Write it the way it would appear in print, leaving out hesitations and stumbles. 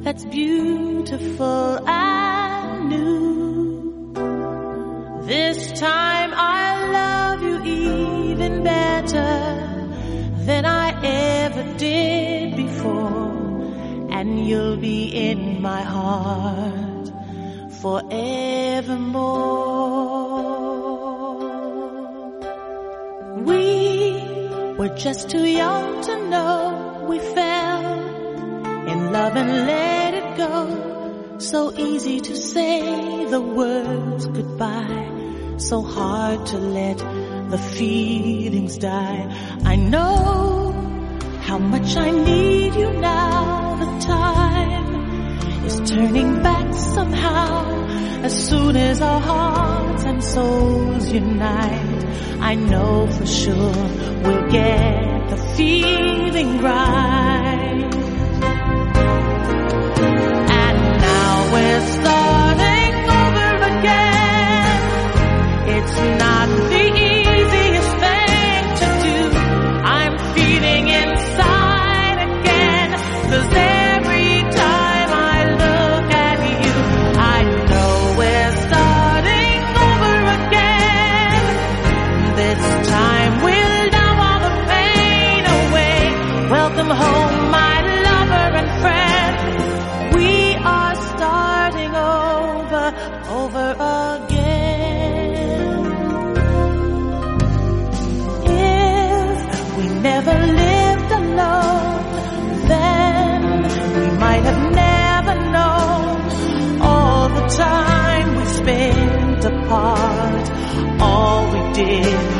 that's beautiful and new. This time I love you even better than I ever did before, and you'll be in my heart forevermore. We were just too young to know we fell in love and let it go. So easy to say the words goodbye, so hard to let the feelings die. I know how much I need you now. The time is turning back somehow. As soon as our hearts and souls unite, I know for sure we'll get the feeling right. And now we're starting over again. It's not the easiest thing to do. I'm feeling inside again, 'cause every time I look at you, I know we're starting over again. This time we'll numb all the pain away. Welcome home, my lover and friend. We are starting over again. If we never lived alone, then we might have never known all the time we spent apart. All we did